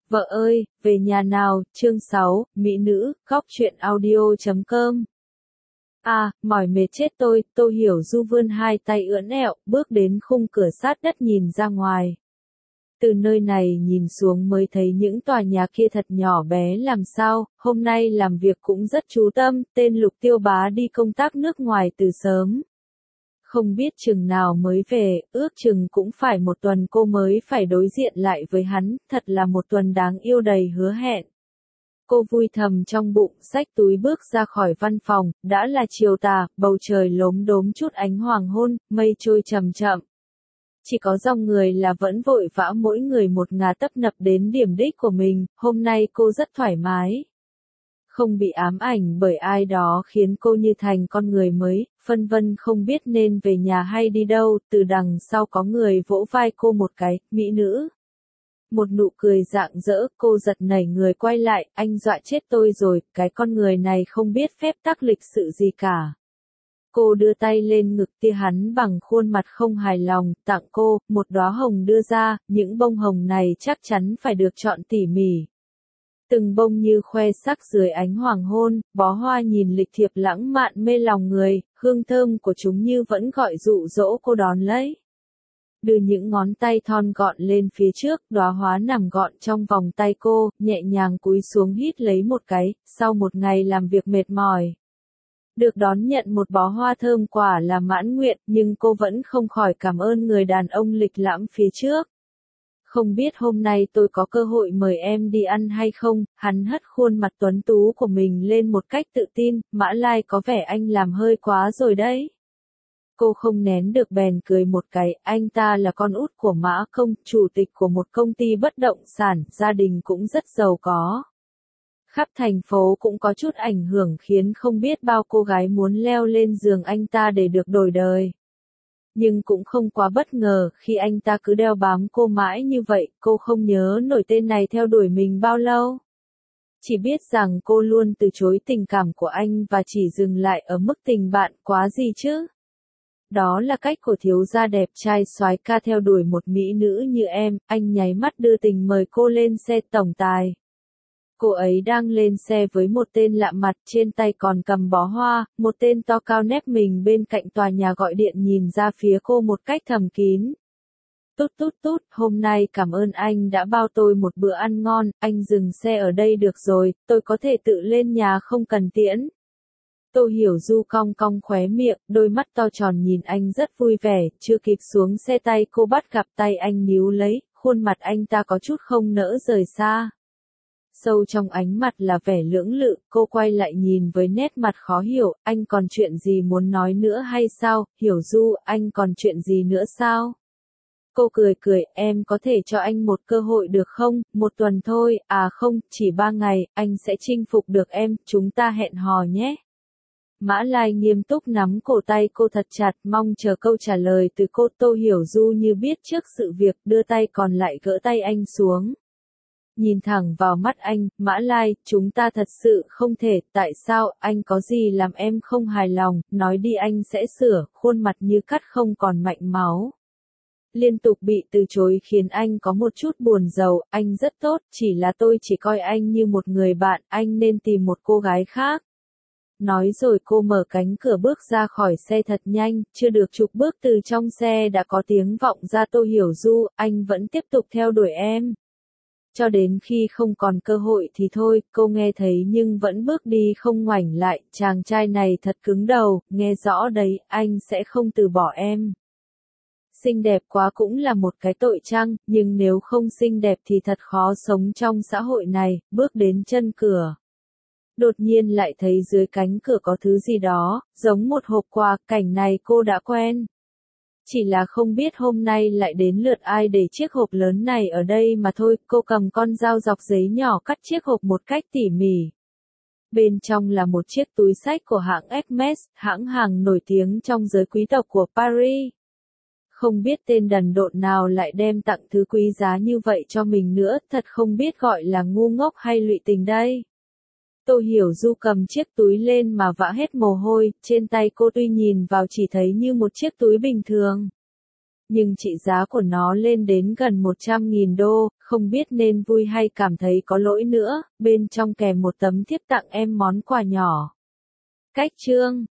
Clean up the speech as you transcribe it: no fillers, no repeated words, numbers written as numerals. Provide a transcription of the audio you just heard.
Vợ ơi, về nhà nào, chương 6, Mỹ nữ, góc truyện audio.com. À, mỏi mệt chết tôi, Tô Hiểu Du vươn hai tay ưỡn ẹo, bước đến khung cửa sát đất nhìn ra ngoài. Từ nơi này nhìn xuống mới thấy những tòa nhà kia thật nhỏ bé làm sao, hôm nay làm việc cũng rất chú tâm, tên Lục Tiêu Bá đi công tác nước ngoài từ sớm. Không biết chừng nào mới về, ước chừng cũng phải một tuần cô mới phải đối diện lại với hắn, thật là một tuần đáng yêu đầy hứa hẹn. Cô vui thầm trong bụng, xách túi bước ra khỏi văn phòng, đã là chiều tà, bầu trời lốm đốm chút ánh hoàng hôn, mây trôi chậm chậm. Chỉ có dòng người là vẫn vội vã mỗi người một ngả tấp nập đến điểm đích của mình, hôm nay cô rất thoải mái. Không bị ám ảnh bởi ai đó khiến cô như thành con người mới, phân vân không biết nên về nhà hay đi đâu, từ đằng sau có người vỗ vai cô một cái, mỹ nữ. Một nụ cười rạng rỡ, cô giật nảy người quay lại, anh dọa chết tôi rồi, cái con người này không biết phép tắc lịch sự gì cả. Cô đưa tay lên ngực tia hắn bằng khuôn mặt không hài lòng, tặng cô, một đóa hồng đưa ra, những bông hồng này chắc chắn phải được chọn tỉ mỉ. Từng bông như khoe sắc dưới ánh hoàng hôn, bó hoa nhìn lịch thiệp lãng mạn mê lòng người, hương thơm của chúng như vẫn gọi dụ dỗ cô đón lấy. Đưa những ngón tay thon gọn lên phía trước, đóa hoa nằm gọn trong vòng tay cô, nhẹ nhàng cúi xuống hít lấy một cái, sau một ngày làm việc mệt mỏi. Được đón nhận một bó hoa thơm quả là mãn nguyện, nhưng cô vẫn không khỏi cảm ơn người đàn ông lịch lãm phía trước. Không biết hôm nay tôi có cơ hội mời em đi ăn hay không, hắn hất khuôn mặt tuấn tú của mình lên một cách tự tin, Mã Lai có vẻ anh làm hơi quá rồi đấy. Cô không nén được bèn cười một cái, anh ta là con út của Mã Công, chủ tịch của một công ty bất động sản, gia đình cũng rất giàu có. Khắp thành phố cũng có chút ảnh hưởng khiến không biết bao cô gái muốn leo lên giường anh ta để được đổi đời. Nhưng cũng không quá bất ngờ khi anh ta cứ đeo bám cô mãi như vậy, cô không nhớ nổi tên này theo đuổi mình bao lâu. Chỉ biết rằng cô luôn từ chối tình cảm của anh và chỉ dừng lại ở mức tình bạn quá gì chứ. Đó là cách của thiếu gia đẹp trai soái ca theo đuổi một mỹ nữ như em, anh nháy mắt đưa tình mời cô lên xe tổng tài. Cô ấy đang lên xe với một tên lạ mặt, trên tay còn cầm bó hoa, một tên to cao nép mình bên cạnh tòa nhà gọi điện nhìn ra phía cô một cách thầm kín. Tút tút tút, hôm nay cảm ơn anh đã bao tôi một bữa ăn ngon, anh dừng xe ở đây được rồi, tôi có thể tự lên nhà không cần tiễn. Tô Hiểu Du cong cong khóe miệng, đôi mắt to tròn nhìn anh rất vui vẻ, chưa kịp xuống xe tay cô bắt gặp tay anh níu lấy, khuôn mặt anh ta có chút không nỡ rời xa. Sâu trong ánh mặt là vẻ lưỡng lự, cô quay lại nhìn với nét mặt khó hiểu, anh còn chuyện gì muốn nói nữa hay sao, Hiểu Du, anh còn chuyện gì nữa sao? Cô cười cười, em có thể cho anh một cơ hội được không, một tuần thôi, à không, chỉ 3 ngày, anh sẽ chinh phục được em, chúng ta hẹn hò nhé. Mã Lai nghiêm túc nắm cổ tay cô thật chặt, mong chờ câu trả lời từ cô. Tô Hiểu Du như biết trước sự việc, đưa tay còn lại gỡ tay anh xuống. Nhìn thẳng vào mắt anh, Mã Lai, chúng ta thật sự không thể, tại sao, anh có gì làm em không hài lòng, nói đi anh sẽ sửa, khuôn mặt như cắt không còn mạnh máu. Liên tục bị từ chối khiến anh có một chút buồn rầu, anh rất tốt, chỉ là tôi chỉ coi anh như một người bạn, anh nên tìm một cô gái khác. Nói rồi cô mở cánh cửa bước ra khỏi xe thật nhanh, chưa được chục bước từ trong xe đã có tiếng vọng ra. Tô Hiểu Du, anh vẫn tiếp tục theo đuổi em. Cho đến khi không còn cơ hội thì thôi, cô nghe thấy nhưng vẫn bước đi không ngoảnh lại, chàng trai này thật cứng đầu, nghe rõ đấy, anh sẽ không từ bỏ em. Xinh đẹp quá cũng là một cái tội chăng, nhưng nếu không xinh đẹp thì thật khó sống trong xã hội này, bước đến chân cửa. Đột nhiên lại thấy dưới cánh cửa có thứ gì đó, giống một hộp quà, cảnh này cô đã quen. Chỉ là không biết hôm nay lại đến lượt ai để chiếc hộp lớn này ở đây mà thôi, cô cầm con dao dọc giấy nhỏ cắt chiếc hộp một cách tỉ mỉ. Bên trong là một chiếc túi xách của hãng Hermes, hãng hàng nổi tiếng trong giới quý tộc của Paris. Không biết tên đần độn nào lại đem tặng thứ quý giá như vậy cho mình nữa, thật không biết gọi là ngu ngốc hay lụy tình đây. Tô Hiểu Du cầm chiếc túi lên mà vã hết mồ hôi, trên tay cô tuy nhìn vào chỉ thấy như một chiếc túi bình thường. nhưng trị giá của nó lên đến gần 100.000 đô, không biết nên vui hay cảm thấy có lỗi nữa, bên trong kèm một tấm thiếp tặng em món quà nhỏ. Cách chương